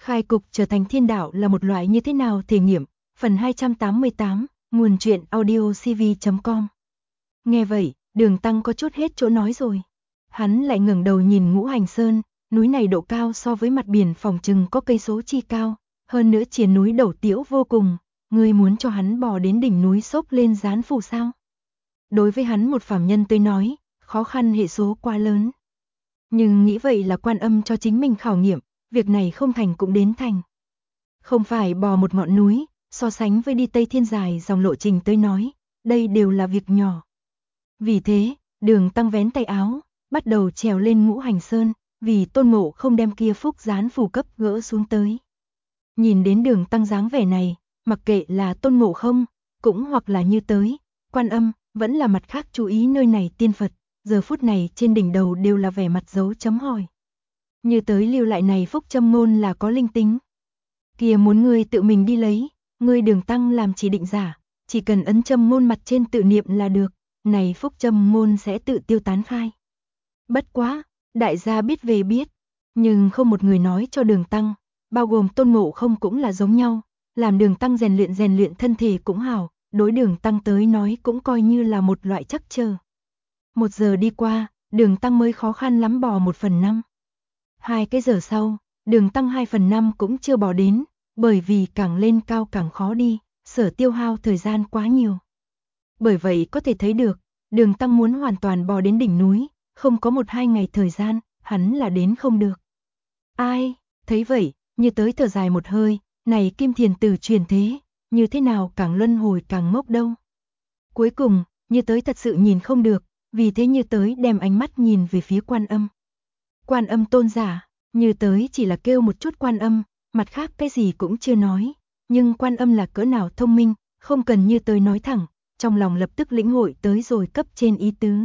Khai cục trở thành thiên đạo là một loại như thế nào thể nghiệm, phần 288, nguồn truyện audio cv.com. Nghe vậy, Đường Tăng có chút hết chỗ nói rồi. Hắn lại ngẩng đầu nhìn Ngũ Hành Sơn, núi này độ cao so với mặt biển phòng chừng có cây số chi cao, hơn nữa triền núi đẩu tiễu vô cùng, ngươi muốn cho hắn bò đến đỉnh núi xốc lên gián phù sao? Đối với hắn một phàm nhân tới nói, khó khăn hệ số quá lớn. Nhưng nghĩ vậy là Quan Âm cho chính mình khảo nghiệm, việc này không thành cũng đến thành. Không phải bò một ngọn núi, so sánh với đi Tây Thiên dài dòng lộ trình tới nói, đây đều là việc nhỏ. Vì thế, Đường Tăng vén tay áo, bắt đầu trèo lên Ngũ Hành Sơn, vì Tôn Ngộ không đem kia phúc gián phù cấp gỡ xuống tới. Nhìn đến Đường Tăng dáng vẻ này, mặc kệ là Tôn Ngộ không, cũng hoặc là Như Tới, Quan Âm, vẫn là mặt khác chú ý nơi này tiên Phật, giờ phút này trên đỉnh đầu đều là vẻ mặt dấu chấm hỏi. Như Tới lưu lại này phúc châm ngôn là có linh tính. Kia muốn ngươi tự mình đi lấy, ngươi Đường Tăng làm chỉ định giả, chỉ cần ấn châm ngôn mặt trên tự niệm là được, này phúc châm ngôn sẽ tự tiêu tán khai. Bất quá, đại gia biết về biết, nhưng không một người nói cho Đường Tăng, bao gồm Tôn Ngộ không cũng là giống nhau, làm Đường Tăng rèn luyện thân thể cũng hảo, đối Đường Tăng tới nói cũng coi như là một loại chắc chờ. 1 giờ đi qua, Đường Tăng mới khó khăn lắm bò 1/5. 2 cái giờ sau, Đường Tăng 2/5 cũng chưa bò đến, bởi vì càng lên cao càng khó đi, sở tiêu hao thời gian quá nhiều. Bởi vậy có thể thấy được, Đường Tăng muốn hoàn toàn bò đến đỉnh núi, không có 1-2 ngày thời gian, hắn là đến không được. Ai, thấy vậy, Như Tới thở dài một hơi, này Kim Thiền Tử truyền thế, như thế nào càng luân hồi càng ngốc đâu. Cuối cùng, Như Tới thật sự nhìn không được, vì thế Như Tới đem ánh mắt nhìn về phía Quan Âm. Quan Âm tôn giả, Như Tới chỉ là kêu một chút Quan Âm, mặt khác cái gì cũng chưa nói, nhưng Quan Âm là cỡ nào thông minh, không cần Như Tới nói thẳng, trong lòng lập tức lĩnh hội tới rồi cấp trên ý tứ.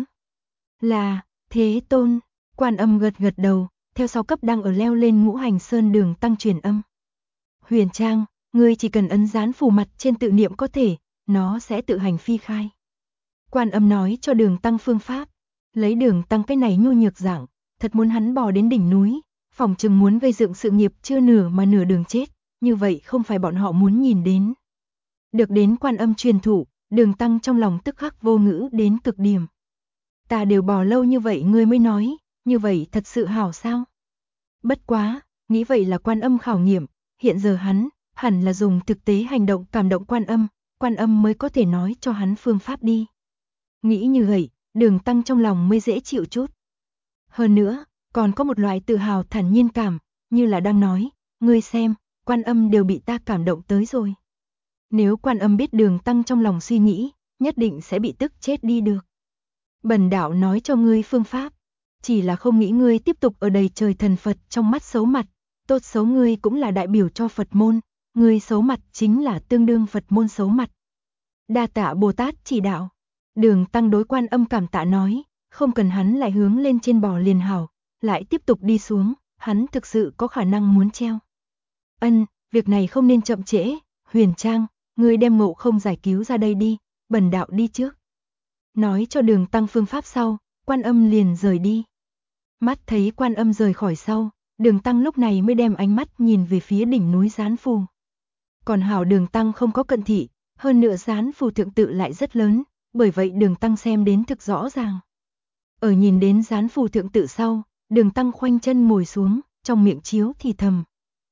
Là, Thế Tôn, Quan Âm gật gật đầu, theo sau cấp đang ở leo lên Ngũ Hành Sơn Đường Tăng truyền âm. Huyền Trang, ngươi chỉ cần ấn dán phù mặt trên tự niệm có thể, nó sẽ tự hành phi khai. Quan Âm nói cho Đường Tăng phương pháp, lấy Đường Tăng cái này nhu nhược dạng, thật muốn hắn bò đến đỉnh núi, phòng chừng muốn gây dựng sự nghiệp chưa nửa mà nửa đường chết, như vậy không phải bọn họ muốn nhìn đến. Được đến Quan Âm truyền thụ, Đường Tăng trong lòng tức khắc vô ngữ đến cực điểm. Ta đều bò lâu như vậy ngươi mới nói, như vậy thật sự hảo sao? Bất quá, nghĩ vậy là Quan Âm khảo nghiệm, hiện giờ hắn, hẳn là dùng thực tế hành động cảm động Quan Âm mới có thể nói cho hắn phương pháp đi. Nghĩ như vậy, Đường Tăng trong lòng mới dễ chịu chút. Hơn nữa, còn có một loại tự hào thản nhiên cảm, như là đang nói, ngươi xem, Quan Âm đều bị ta cảm động tới rồi. Nếu Quan Âm biết Đường Tăng trong lòng suy nghĩ, nhất định sẽ bị tức chết đi được. Bần đạo nói cho ngươi phương pháp, chỉ là không nghĩ ngươi tiếp tục ở đầy trời thần Phật trong mắt xấu mặt, tốt xấu ngươi cũng là đại biểu cho Phật môn, ngươi xấu mặt chính là tương đương Phật môn xấu mặt. Đa tạ Bồ Tát chỉ đạo. Đường Tăng đối Quan Âm cảm tạ nói, không cần hắn lại hướng lên trên bò liền hảo, lại tiếp tục đi xuống, hắn thực sự có khả năng muốn treo. Ân, việc này không nên chậm trễ, Huyền Trang, ngươi đem Ngộ không giải cứu ra đây đi, bần đạo đi trước. Nói cho Đường Tăng phương pháp sau, Quan Âm liền rời đi. Mắt thấy Quan Âm rời khỏi sau, Đường Tăng lúc này mới đem ánh mắt nhìn về phía đỉnh núi Gián Phù. Còn hảo Đường Tăng không có cận thị, hơn nữa Gián Phù thượng tự lại rất lớn, bởi vậy Đường Tăng xem đến thực rõ ràng. Ở nhìn đến Gián Phù thượng tự sau, Đường Tăng khoanh chân ngồi xuống, trong miệng chiếu thì thầm.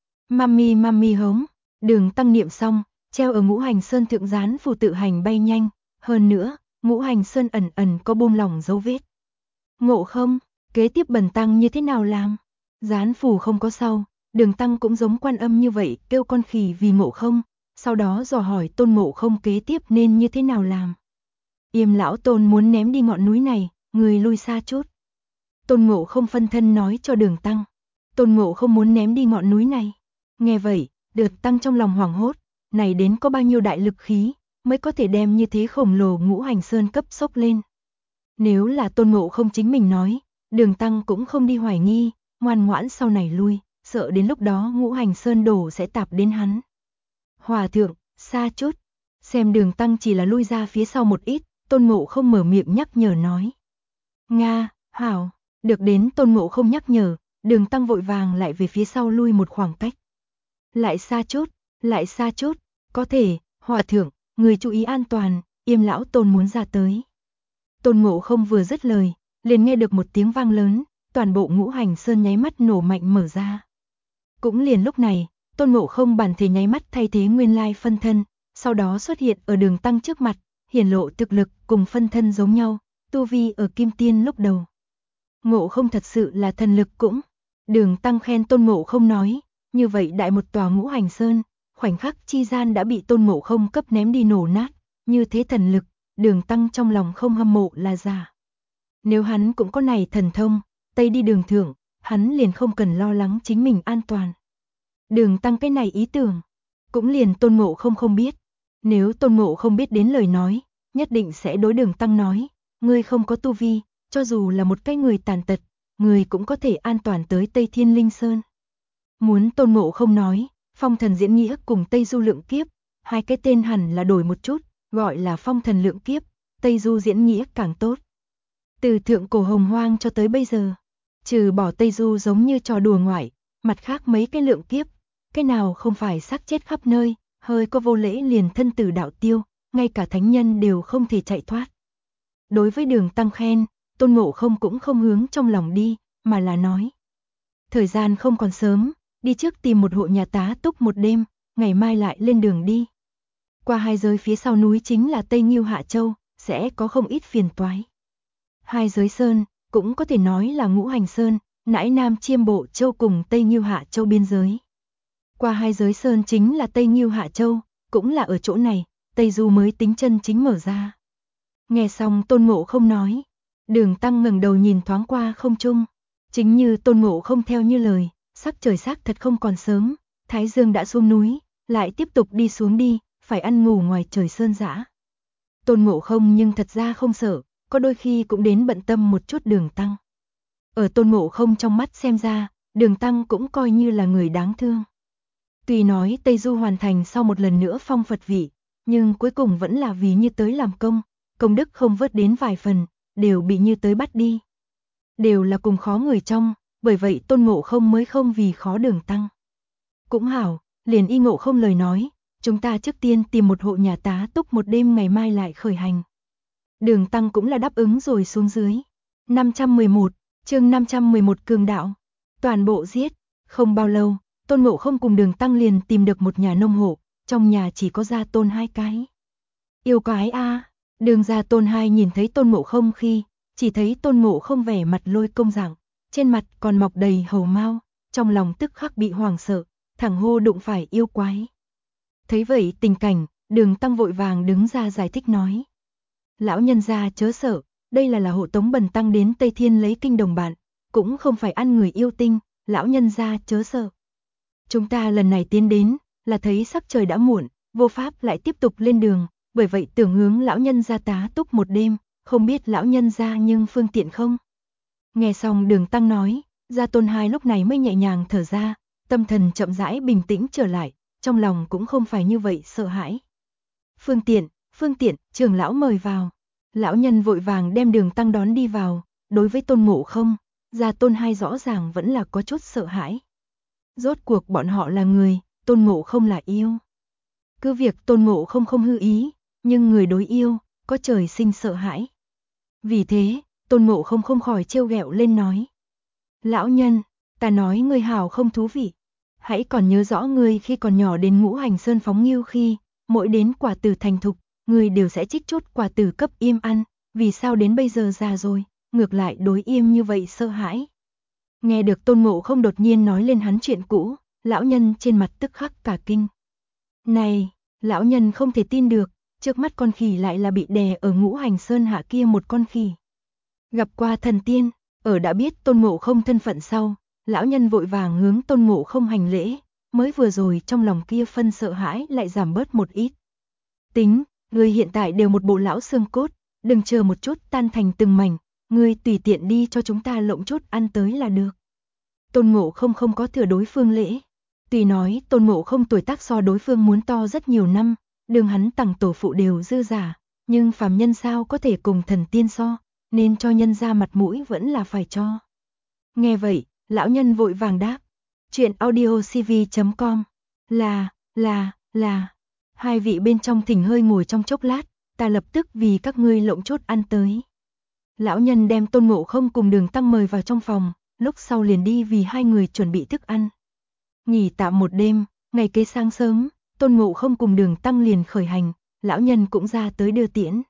Mami hống, Đường Tăng niệm xong, treo ở Ngũ Hành Sơn thượng Gián Phù tự hành bay nhanh, hơn nữa, Ngũ Hành Sơn ẩn ẩn có buông lỏng dấu vết. Ngộ không, kế tiếp bần tăng như thế nào làm? Gián phù không có sau, Đường Tăng cũng giống Quan Âm như vậy, kêu con khỉ vì Ngộ không, sau đó dò hỏi Tôn Ngộ không kế tiếp nên như thế nào làm. Yêm lão Tôn muốn ném đi ngọn núi này, người lui xa chút. Tôn Ngộ không phân thân nói cho Đường Tăng. Tôn Ngộ không muốn ném đi ngọn núi này. Nghe vậy, Đường Tăng trong lòng hoảng hốt, này đến có bao nhiêu đại lực khí, mới có thể đem như thế khổng lồ Ngũ Hành Sơn cấp sốc lên. Nếu là Tôn Ngộ không chính mình nói, Đường Tăng cũng không đi hoài nghi, ngoan ngoãn sau này lui, sợ đến lúc đó Ngũ Hành Sơn đổ sẽ tạp đến hắn. Hòa thượng, xa chút, xem Đường Tăng chỉ là lui ra phía sau một ít, Tôn Ngộ không mở miệng nhắc nhở nói. Nga, hảo, được đến Tôn Ngộ không nhắc nhở, Đường Tăng vội vàng lại về phía sau lui một khoảng cách. lại xa chút, có thể, hòa thượng, người chú ý an toàn, Yêm lão Tôn muốn ra tới. Tôn Ngộ Không vừa dứt lời, liền nghe được một tiếng vang lớn, toàn bộ Ngũ Hành Sơn nháy mắt nổ mạnh mở ra. Cũng liền lúc này, Tôn Ngộ Không bản thể nháy mắt thay thế nguyên lai phân thân, sau đó xuất hiện ở Đường Tăng trước mặt, hiển lộ thực lực cùng phân thân giống nhau, tu vi ở Kim Tiên lúc đầu. Ngộ Không thật sự là thần lực cũng. Đường Tăng khen Tôn Ngộ Không nói, như vậy đại một tòa Ngũ Hành Sơn, khoảnh khắc chi gian đã bị Tôn Ngộ Không cấp ném đi nổ nát, như thế thần lực, Đường Tăng trong lòng không hâm mộ là giả. Nếu hắn cũng có này thần thông, Tây đi đường thượng, hắn liền không cần lo lắng chính mình an toàn. Đường Tăng cái này ý tưởng, cũng liền Tôn Ngộ Không không biết. Nếu Tôn Ngộ Không biết đến lời nói, nhất định sẽ đối Đường Tăng nói, ngươi không có tu vi, cho dù là một cái người tàn tật, người cũng có thể an toàn tới Tây Thiên Linh Sơn. Muốn Tôn Ngộ Không nói, Phong Thần Diễn Nghĩa cùng Tây Du Lượng Kiếp, hai cái tên hẳn là đổi một chút, gọi là Phong Thần Lượng Kiếp, Tây Du Diễn Nghĩa càng tốt. Từ thượng cổ hồng hoang cho tới bây giờ, trừ bỏ Tây Du giống như trò đùa ngoại, mặt khác mấy cái lượng kiếp, cái nào không phải xác chết khắp nơi, hơi có vô lễ liền thân tử đạo tiêu, ngay cả thánh nhân đều không thể chạy thoát. Đối với Đường Tăng khen, Tôn Ngộ Không cũng không hướng trong lòng đi, mà là nói. Thời gian không còn sớm, đi trước tìm một hộ nhà tá túc một đêm, ngày mai lại lên đường đi. Qua hai giới phía sau núi chính là Tây Ngưu Hạ Châu, sẽ có không ít phiền toái. Hai giới sơn, cũng có thể nói là Ngũ Hành Sơn, nãi Nam Chiêm Bộ Châu cùng Tây Ngưu Hạ Châu biên giới. Qua hai giới sơn chính là Tây Ngưu Hạ Châu, cũng là ở chỗ này, Tây Du mới tính chân chính mở ra. Nghe xong Tôn Ngộ Không nói, Đường Tăng ngẩng đầu nhìn thoáng qua không trung, chính như Tôn Ngộ Không theo như lời, sắc trời sắc thật không còn sớm, Thái Dương đã xuống núi, lại tiếp tục đi xuống đi, phải ăn ngủ ngoài trời sơn dã. Tôn Ngộ Không nhưng thật ra không sợ, có đôi khi cũng đến bận tâm một chút Đường Tăng. Ở Tôn Ngộ Không trong mắt xem ra, Đường Tăng cũng coi như là người đáng thương. Tuy nói Tây Du hoàn thành sau một lần nữa phong Phật vị, nhưng cuối cùng vẫn là vì Như Tới làm công đức không vớt đến vài phần, đều bị Như Tới bắt đi. Đều là cùng khó người trong, bởi vậy Tôn Ngộ Không mới không vì khó Đường Tăng. Cũng hảo, liền y Ngộ Không lời nói, chúng ta trước tiên tìm một hộ nhà tá túc một đêm ngày mai lại khởi hành. Đường Tăng cũng là đáp ứng rồi xuống dưới. 511, chương 511 cường đạo. Toàn bộ giết, không bao lâu, Tôn Ngộ Không cùng Đường Tăng liền tìm được một nhà nông hộ, trong nhà chỉ có Gia Tôn hai cái. Yêu quái a, Đường Gia Tôn hai nhìn thấy Tôn Ngộ Không khi, chỉ thấy Tôn Ngộ Không vẻ mặt lôi công dạng, trên mặt còn mọc đầy hầu mao, trong lòng tức khắc bị hoảng sợ, thẳng hô đụng phải yêu quái. Thấy vậy tình cảnh, Đường Tăng vội vàng đứng ra giải thích nói. Lão nhân gia chớ sợ, đây là hộ tống Bần Tăng đến Tây Thiên lấy kinh đồng bạn, cũng không phải ăn người yêu tinh, lão nhân gia chớ sợ. Chúng ta lần này tiến đến, là thấy sắc trời đã muộn, vô pháp lại tiếp tục lên đường, bởi vậy tưởng hướng lão nhân gia tá túc một đêm, không biết lão nhân gia nhưng phương tiện không? Nghe xong Đường Tăng nói, Gia Tôn hai lúc này mới nhẹ nhàng thở ra, tâm thần chậm rãi bình tĩnh trở lại, trong lòng cũng không phải như vậy sợ hãi. Phương tiện, trưởng lão mời vào. Lão nhân vội vàng đem Đường Tăng đón đi vào, đối với Tôn Ngộ Không, Gia Tôn hai rõ ràng vẫn là có chút sợ hãi. Rốt cuộc bọn họ là người, Tôn Ngộ Không là yêu. Cứ việc Tôn Ngộ Không không hư ý, nhưng người đối yêu, có trời sinh sợ hãi. Vì thế, Tôn Ngộ Không không khỏi trêu ghẹo lên nói. Lão nhân, ta nói ngươi hảo không thú vị. Hãy còn nhớ rõ ngươi khi còn nhỏ đến Ngũ Hành Sơn phóng ngưu khi, mỗi đến quả tử thành thục, ngươi đều sẽ trích chút quả tử cấp Yêm ăn, vì sao đến bây giờ già rồi, ngược lại đối Yêm như vậy sợ hãi. Nghe được Tôn Ngộ Không đột nhiên nói lên hắn chuyện cũ, lão nhân trên mặt tức khắc cả kinh. Này, lão nhân không thể tin được, trước mắt con khỉ lại là bị đè ở Ngũ Hành Sơn hạ kia một con khỉ. Gặp qua thần tiên, ở đã biết Tôn Ngộ Không thân phận sau, lão nhân vội vàng hướng Tôn Ngộ Không hành lễ, mới vừa rồi trong lòng kia phân sợ hãi lại giảm bớt một ít. Tính, ngươi hiện tại đều một bộ lão xương cốt, đừng chờ một chút tan thành từng mảnh, ngươi tùy tiện đi cho chúng ta lộng chút ăn tới là được. Tôn Ngộ Không không có thừa đối phương lễ. Tuy nói Tôn Ngộ Không tuổi tác so đối phương muốn to rất nhiều năm, đường hắn tằng tổ phụ đều dư giả, nhưng phàm nhân sao có thể cùng thần tiên so, nên cho nhân ra mặt mũi vẫn là phải cho. Nghe vậy, lão nhân vội vàng đáp. Chuyện audiocv.com Là, hai vị bên trong thỉnh hơi ngồi trong chốc lát, ta lập tức vì các ngươi lộng chút ăn tới. Lão nhân đem Tôn Ngộ Không cùng Đường Tăng mời vào trong phòng, lúc sau liền đi vì hai người chuẩn bị thức ăn. Nghỉ tạm một đêm, ngày kế sáng sớm, Tôn Ngộ Không cùng Đường Tăng liền khởi hành, lão nhân cũng ra tới đưa tiễn.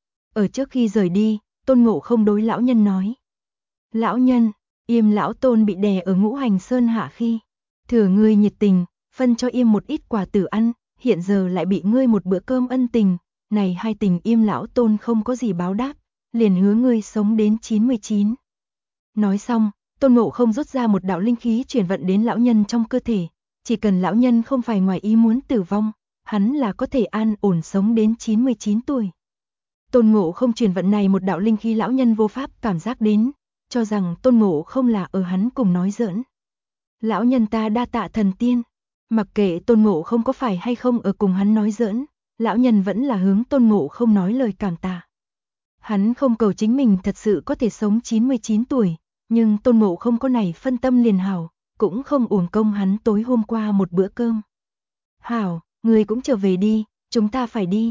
Ở trước khi rời đi, Tôn Ngộ Không đối lão nhân nói. Lão nhân, Yêm lão Tôn bị đè ở Ngũ Hành Sơn hạ khi, thừa ngươi nhiệt tình, phân cho Yêm một ít quà tử ăn, hiện giờ lại bị ngươi một bữa cơm ân tình, này hai tình Yêm lão Tôn không có gì báo đáp, liền hứa ngươi sống đến 99. Nói xong, Tôn Ngộ Không rút ra một đạo linh khí chuyển vận đến lão nhân trong cơ thể, chỉ cần lão nhân không phải ngoài ý muốn tử vong, hắn là có thể an ổn sống đến 99 tuổi. Tôn Ngộ Không truyền vận này một đạo linh khí lão nhân vô pháp cảm giác đến, cho rằng Tôn Ngộ Không là ở hắn cùng nói giỡn. Lão nhân ta đa tạ thần tiên, mặc kệ Tôn Ngộ Không có phải hay không ở cùng hắn nói giỡn, lão nhân vẫn là hướng Tôn Ngộ Không nói lời cảm tạ. Hắn không cầu chính mình thật sự có thể sống 99 tuổi, nhưng Tôn Ngộ Không có này phân tâm liền hảo, cũng không uổng công hắn tối hôm qua một bữa cơm. Hảo, người cũng trở về đi, chúng ta phải đi.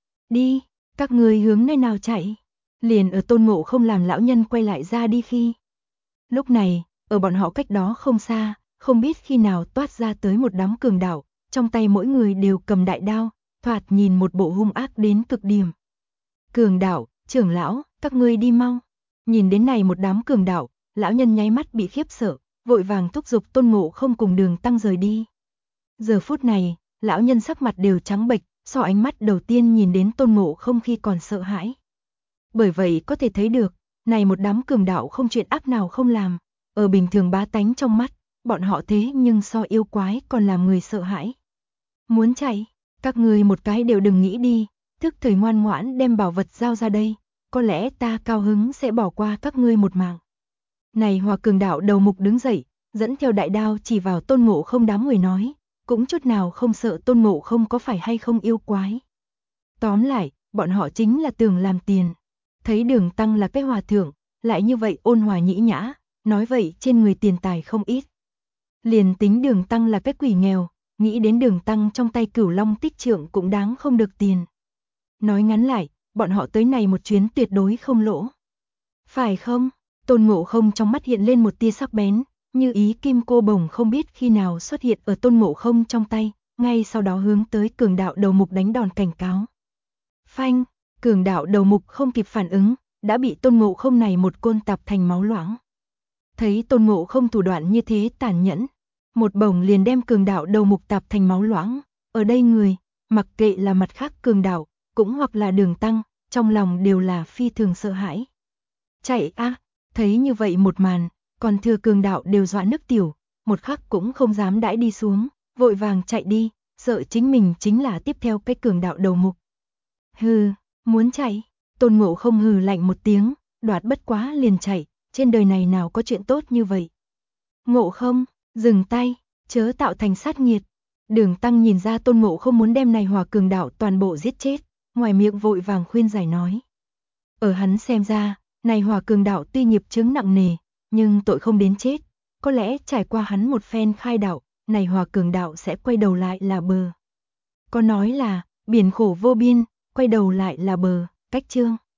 Đi, các người hướng nơi nào chạy? Liền ở Tôn Ngộ Không làm lão nhân quay lại ra đi khi. Lúc này, ở bọn họ cách đó không xa, không biết khi nào toát ra tới một đám cường đạo, trong tay mỗi người đều cầm đại đao, thoạt nhìn một bộ hung ác đến cực điểm. Cường đạo, trưởng lão, các ngươi đi mau. Nhìn đến này một đám cường đạo, lão nhân nháy mắt bị khiếp sợ, vội vàng thúc giục Tôn Ngộ Không cùng Đường Tăng rời đi. Giờ phút này, lão nhân sắc mặt đều trắng bệch, so ánh mắt đầu tiên nhìn đến Tôn Ngộ Không khi còn sợ hãi. Bởi vậy có thể thấy được, này một đám cường đạo không chuyện ác nào không làm, ở bình thường bá tánh trong mắt, bọn họ thế nhưng so yêu quái còn làm người sợ hãi. Muốn chạy, các ngươi một cái đều đừng nghĩ đi, thức thời ngoan ngoãn đem bảo vật giao ra đây, có lẽ ta cao hứng sẽ bỏ qua các ngươi một mạng. Này Hòa cường đạo đầu mục đứng dậy, dẫn theo đại đao chỉ vào Tôn Ngộ Không đám người nói, cũng chút nào không sợ Tôn Ngộ Không có phải hay không yêu quái. Tóm lại, bọn họ chính là tưởng làm tiền. Thấy Đường Tăng là cái hòa thượng, lại như vậy ôn hòa nhĩ nhã, nói vậy trên người tiền tài không ít. Liền tính Đường Tăng là cái quỷ nghèo, nghĩ đến Đường Tăng trong tay Cửu Long Tích Trượng cũng đáng không được tiền. Nói ngắn lại, bọn họ tới này một chuyến tuyệt đối không lỗ. Phải không? Tôn Ngộ Không trong mắt hiện lên một tia sắc bén, như ý kim cô bồng không biết khi nào xuất hiện ở Tôn Ngộ Không trong tay, ngay sau đó hướng tới cường đạo đầu mục đánh đòn cảnh cáo. Phanh, cường đạo đầu mục không kịp phản ứng, đã bị Tôn Ngộ Không này một côn tạp thành máu loãng. Thấy Tôn Ngộ Không thủ đoạn như thế tàn nhẫn, một bổng liền đem cường đạo đầu mục tạp thành máu loãng, ở đây người, mặc kệ là mặt khác cường đạo, cũng hoặc là Đường Tăng, trong lòng đều là phi thường sợ hãi. Chạy a, thấy như vậy một màn, còn thừa cường đạo đều dọa nước tiểu, một khắc cũng không dám đãi đi xuống, vội vàng chạy đi, sợ chính mình chính là tiếp theo cái cường đạo đầu mục. Hừ, muốn chạy? Tôn Ngộ Không hừ lạnh một tiếng, đoạt bất quá liền chạy, trên đời này nào có chuyện tốt như vậy. Ngộ Không, dừng tay, chớ tạo thành sát nghiệt. Đường Tăng nhìn ra Tôn Ngộ Không muốn đem này Hòa cường đạo toàn bộ giết chết, ngoài miệng vội vàng khuyên giải nói. Ở hắn xem ra, này Hòa cường đạo tuy nghiệp chướng nặng nề, nhưng tội không đến chết, có lẽ trải qua hắn một phen khai đạo, này Hòa cường đạo sẽ quay đầu lại là bờ. Có nói là, biển khổ vô biên, quay đầu lại là bờ, cách chương.